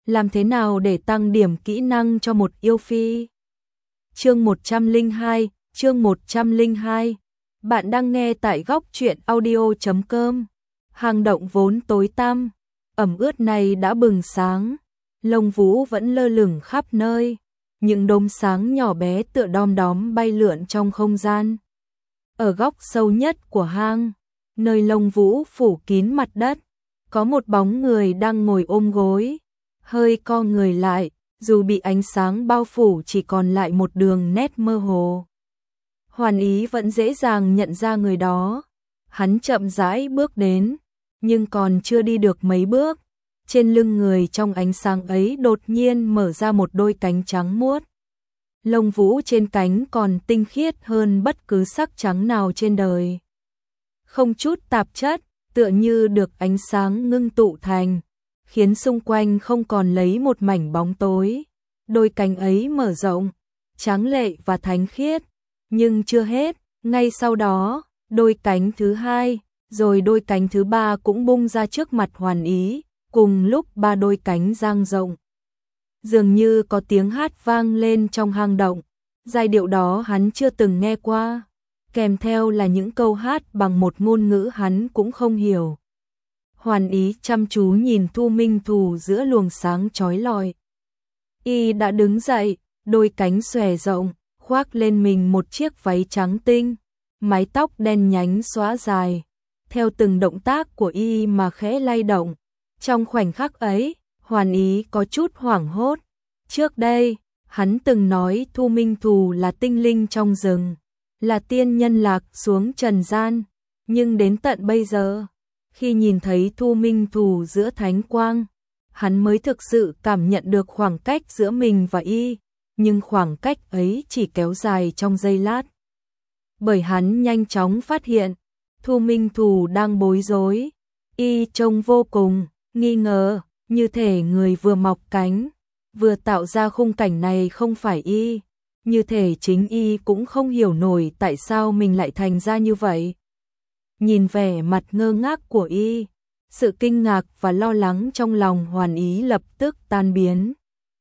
Làm thế nào để tăng điểm kỹ năng cho một yêu phi? Chương 102, chương 102. Bạn đang nghe tại góc truyện audio.com. Hang động vốn tối tăm, ẩm ướt này đã bừng sáng, lông vũ vẫn lơ lửng khắp nơi, những đốm sáng nhỏ bé tựa đom đóm bay lượn trong không gian. Ở góc sâu nhất của hang, nơi lông vũ phủ kín mặt đất, có một bóng người đang ngồi ôm gối, hơi co người lại, dù bị ánh sáng bao phủ chỉ còn lại một đường nét mơ hồ. Hoàn Ý vẫn dễ dàng nhận ra người đó. Hắn chậm rãi bước đến, nhưng còn chưa đi được mấy bước, trên lưng người trong ánh sáng ấy đột nhiên mở ra một đôi cánh trắng muốt. Lông vũ trên cánh còn tinh khiết hơn bất cứ sắc trắng nào trên đời. Không chút tạp chất, tựa như được ánh sáng ngưng tụ thành, khiến xung quanh không còn lấy một mảnh bóng tối. Đôi cánh ấy mở rộng, tráng lệ và thánh khiết, nhưng chưa hết, ngay sau đó, đôi cánh thứ hai, rồi đôi cánh thứ ba cũng bung ra trước mặt Hoàn Ý, cùng lúc ba đôi cánh dang rộng. Dường như có tiếng hát vang lên trong hang động, giai điệu đó hắn chưa từng nghe qua, kèm theo là những câu hát bằng một ngôn ngữ hắn cũng không hiểu. Hoàn Ý chăm chú nhìn Thu Minh Thù giữa luồng sáng chói lọi. Y đã đứng dậy, đôi cánh xòe rộng, khoác lên mình một chiếc váy trắng tinh, mái tóc đen nhánh xõa dài, theo từng động tác của Y mà khẽ lay động. Trong khoảnh khắc ấy, Hoàn Ý có chút hoảng hốt. Trước đây, hắn từng nói Thu Minh Thù là tinh linh trong rừng, là tiên nhân lạc xuống trần gian, nhưng đến tận bây giờ, khi nhìn thấy Thu Minh Thù giữa thánh quang, hắn mới thực sự cảm nhận được khoảng cách giữa mình và Y, nhưng khoảng cách ấy chỉ kéo dài trong giây lát. Bởi hắn nhanh chóng phát hiện, Thu Minh Thù đang bối rối, Y trông vô cùng nghi ngờ, như thể người vừa mọc cánh, vừa tạo ra khung cảnh này không phải Y, như thể chính Y cũng không hiểu nổi tại sao mình lại thành ra như vậy. Nhìn vẻ mặt ngơ ngác của Y, sự kinh ngạc và lo lắng trong lòng Hoàn Ý lập tức tan biến.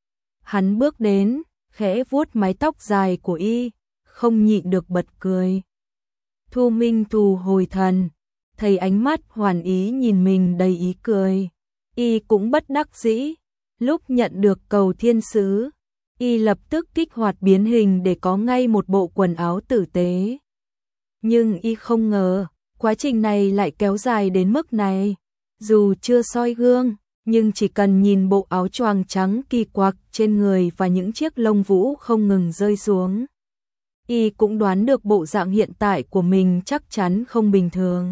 Hắn bước đến, khẽ vuốt mái tóc dài của Y, không nhịn được bật cười. Thu Minh Thù hồi thần, thấy ánh mắt Hoàn Ý nhìn mình đầy ý cười, Y cũng bất đắc dĩ. Lúc nhận được cầu thiên sứ, Y lập tức kích hoạt biến hình để có ngay một bộ quần áo tử tế. Nhưng Y không ngờ, quá trình này lại kéo dài đến mức này. Dù chưa soi gương, nhưng chỉ cần nhìn bộ áo choàng trắng kỳ quặc trên người và những chiếc lông vũ không ngừng rơi xuống, Y cũng đoán được bộ dạng hiện tại của mình chắc chắn không bình thường.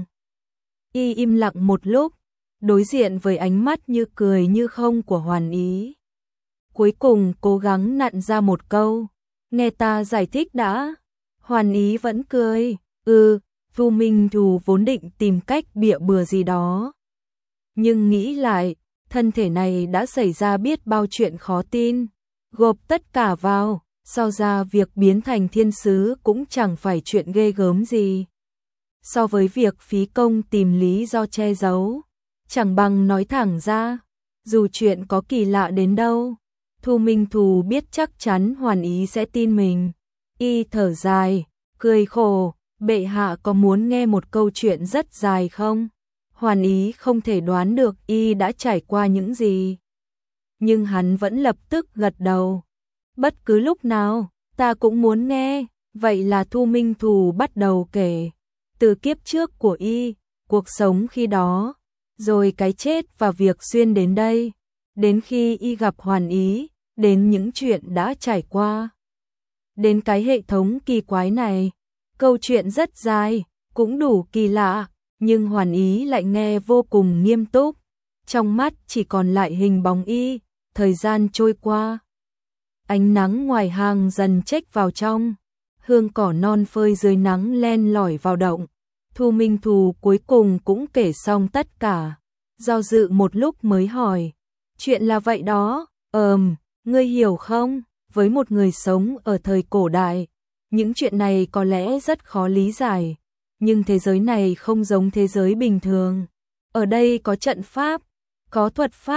Y im lặng một lúc, đối diện với ánh mắt như cười như không của Hoàn Ý. Cuối cùng cố gắng nặn ra một câu, nghe ta giải thích đã. Hoàn Ý vẫn cười, Thu Minh Thù vốn định tìm cách bịa bừa gì đó. Nhưng nghĩ lại, thân thể này đã xảy ra biết bao chuyện khó tin, gộp tất cả vào, so ra việc biến thành thiên sứ cũng chẳng phải chuyện ghê gớm gì. So với việc phí công tìm lý do che giấu, chẳng bằng nói thẳng ra, dù chuyện có kỳ lạ đến đâu, Thu Minh Thù biết chắc chắn Hoàn Ý sẽ tin mình. Y thở dài, cười khổ, bệ hạ có muốn nghe một câu chuyện rất dài không? Hoàn Ý không thể đoán được Y đã trải qua những gì, nhưng hắn vẫn lập tức gật đầu. Bất cứ lúc nào, ta cũng muốn nghe. Vậy là Thu Minh Thù bắt đầu kể từ kiếp trước của Y, cuộc sống khi đó, rồi cái chết và việc xuyên đến đây, đến khi Y gặp Hoàn Ý, đến những chuyện đã trải qua, đến cái hệ thống kỳ quái này. Câu chuyện rất dài, cũng đủ kỳ lạ, nhưng Hoàn Ý lại nghe vô cùng nghiêm túc. Trong mắt chỉ còn lại hình bóng Y. Thời gian trôi qua, ánh nắng ngoài hang dần chếch vào trong, hương cỏ non phơi dưới nắng len lỏi vào động. Thu Minh Thù cuối cùng cũng kể xong tất cả, do dự một lúc mới hỏi, chuyện là vậy đó, ngươi hiểu không? Với một người sống ở thời cổ đại, những chuyện này có lẽ rất khó lý giải, nhưng thế giới này không giống thế giới bình thường. Ở đây có trận pháp, có thuật pháp,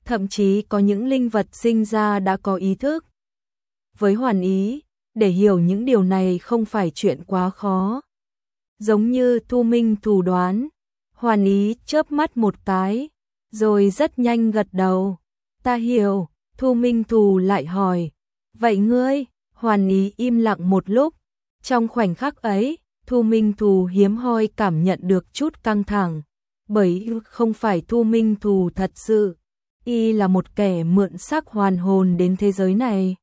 thậm chí có những linh vật sinh ra đã có ý thức. Với Hoàn Ý, để hiểu những điều này không phải chuyện quá khó. Giống như Thu Minh Thù đoán, Hoàn Ý chớp mắt một cái, rồi rất nhanh gật đầu. Ta hiểu. Thu Minh Thù lại hỏi, vậy ngươi? Hoàn Ý im lặng một lúc. Trong khoảnh khắc ấy, Thu Minh Thù hiếm hoi cảm nhận được chút căng thẳng, bởi không phải Thu Minh Thù thật sự. Y là một kẻ mượn xác hoàn hồn đến thế giới này.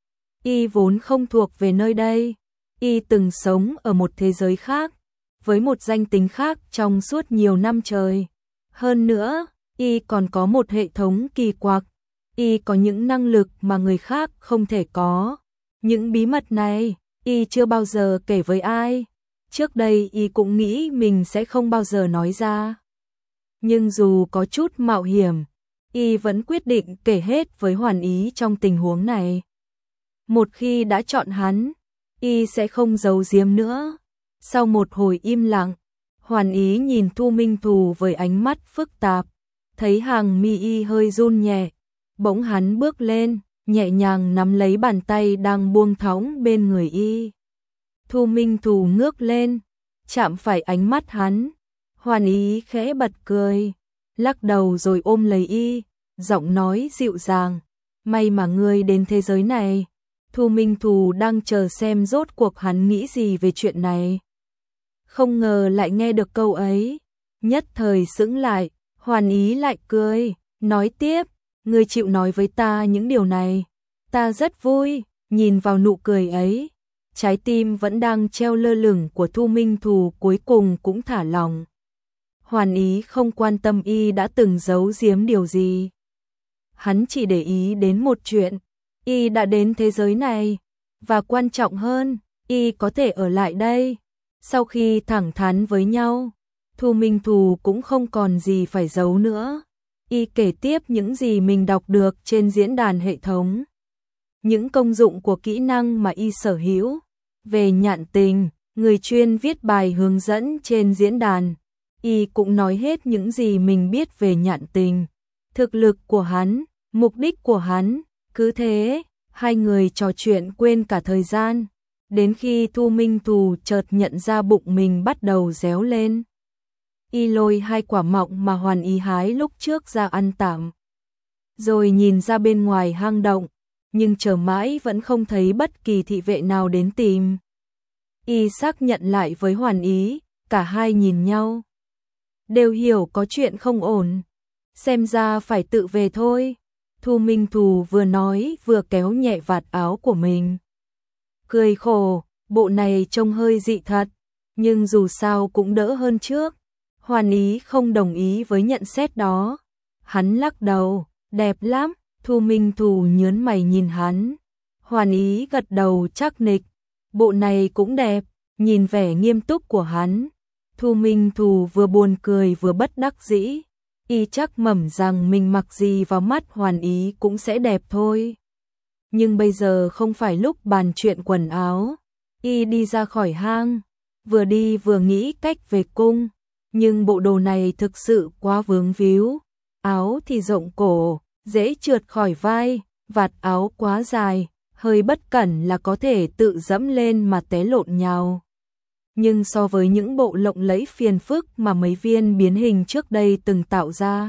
Y vốn không thuộc về nơi đây. Y từng sống ở một thế giới khác, với một danh tính khác trong suốt nhiều năm trời. Hơn nữa, Y còn có một hệ thống kỳ quặc. Y có những năng lực mà người khác không thể có. Những bí mật này, Y chưa bao giờ kể với ai. Trước đây Y cũng nghĩ mình sẽ không bao giờ nói ra. Nhưng dù có chút mạo hiểm, Y vẫn quyết định kể hết với Hoàn Ý trong tình huống này. Một khi đã chọn hắn, Y sẽ không giấu giếm nữa. Sau một hồi im lặng, Hoàn Ý nhìn Thu Minh Thù với ánh mắt phức tạp, thấy hàng mi Y hơi run nhẹ. Bỗng hắn bước lên, nhẹ nhàng nắm lấy bàn tay đang buông thõng bên người Y. Thu Minh Thù ngước lên, chạm phải ánh mắt hắn. Hoàn Ý khẽ bật cười, lắc đầu rồi ôm lấy Y, giọng nói dịu dàng, may mà ngươi đến thế giới này. Thu Minh Thù đang chờ xem rốt cuộc hắn nghĩ gì về chuyện này. Không ngờ lại nghe được câu ấy, nhất thời sững lại. Hoàn Ý lại cười, nói tiếp, ngươi chịu nói với ta những điều này, ta rất vui. Nhìn vào nụ cười ấy, trái tim vẫn đang treo lơ lửng của Thu Minh Thù cuối cùng cũng thả lòng. Hoàn Ý không quan tâm Y đã từng giấu giếm điều gì. Hắn chỉ để ý đến một chuyện, Y đã đến thế giới này, và quan trọng hơn, Y có thể ở lại đây. Sau khi thẳng thắn với nhau, Thu Minh Thù cũng không còn gì phải giấu nữa. Y kể tiếp những gì mình đọc được trên diễn đàn hệ thống, những công dụng của kỹ năng mà Y sở hữu. Về Nhạn Tình, người chuyên viết bài hướng dẫn trên diễn đàn, Y cũng nói hết những gì mình biết về Nhạn Tình, thực lực của hắn, mục đích của hắn. Cứ thế, hai người trò chuyện quên cả thời gian, đến khi Thu Minh Thù chợt nhận ra bụng mình bắt đầu réo lên. Y lôi 2 quả mọng mà Hoàn Ý hái lúc trước ra ăn tạm, rồi nhìn ra bên ngoài hang động, nhưng chờ mãi vẫn không thấy bất kỳ thị vệ nào đến tìm. Y xác nhận lại với Hoàn Ý, cả hai nhìn nhau, đều hiểu có chuyện không ổn, xem ra phải tự về thôi. Thu Minh Thù vừa nói vừa kéo nhẹ vạt áo của mình, cười khổ, bộ này trông hơi dị thật, nhưng dù sao cũng đỡ hơn trước. Hoàn Ý không đồng ý với nhận xét đó. Hắn lắc đầu, đẹp lắm. Thu Minh Thù nhớn mày nhìn hắn. Hoàn Ý gật đầu chắc nịch, bộ này cũng đẹp. Nhìn vẻ nghiêm túc của hắn, Thu Minh Thù vừa buồn cười vừa bất đắc dĩ. Y chắc mẩm rằng mình mặc gì vào mắt Hoàn Ý cũng sẽ đẹp thôi. Nhưng bây giờ không phải lúc bàn chuyện quần áo. Y đi ra khỏi hang, vừa đi vừa nghĩ cách về cung. Nhưng bộ đồ này thực sự quá vướng víu. Áo thì rộng cổ, dễ trượt khỏi vai, vạt áo quá dài, hơi bất cẩn là có thể tự dẫm lên mà té lộn nhào. Nhưng so với những bộ lộng lẫy phiền phức mà mấy viên biến hình trước đây từng tạo ra,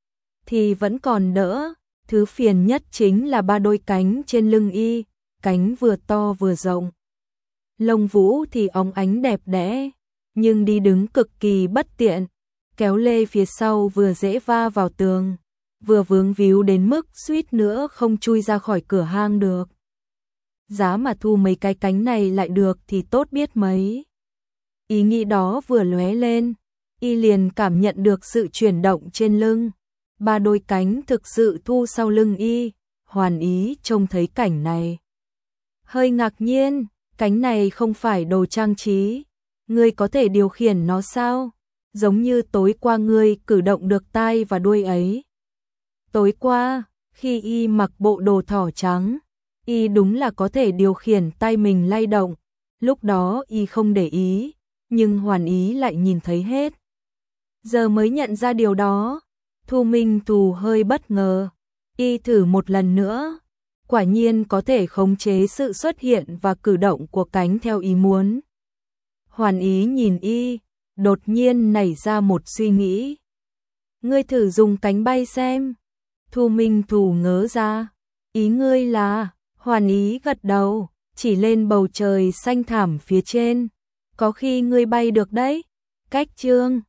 thì vẫn còn đỡ. Thứ phiền nhất chính là 3 đôi cánh trên lưng Y, cánh vừa to vừa rộng. Lông vũ thì óng ánh đẹp đẽ, nhưng đi đứng cực kỳ bất tiện, kéo lê phía sau vừa dễ va vào tường, vừa vướng víu đến mức suýt nữa không chui ra khỏi cửa hang được. Giá mà thu mấy cái cánh này lại được thì tốt biết mấy. Ý nghĩ đó vừa lóe lên, Y liền cảm nhận được sự chuyển động trên lưng. 3 đôi cánh thực sự thu sau lưng Y. Hoàn Ý trông thấy cảnh này, hơi ngạc nhiên, cánh này không phải đồ trang trí. Ngươi có thể điều khiển nó sao? Giống như tối qua ngươi cử động được tai và đuôi ấy. Tối qua, khi Y mặc bộ đồ thỏ trắng, Y đúng là có thể điều khiển tay mình lay động. Lúc đó Y không để ý, nhưng Hoàn Ý lại nhìn thấy hết. Giờ mới nhận ra điều đó. Thu Minh Thù hơi bất ngờ, Y thử một lần nữa, quả nhiên có thể khống chế sự xuất hiện và cử động của cánh theo ý muốn. Hoàn Ý nhìn Y, đột nhiên nảy ra một suy nghĩ. Ngươi thử dùng cánh bay xem. Thu Minh Thù ngớ ra. Ý ngươi là, Hoàn Ý gật đầu, chỉ lên bầu trời xanh thẳm phía trên. Có khi ngươi bay được đấy. Cách chương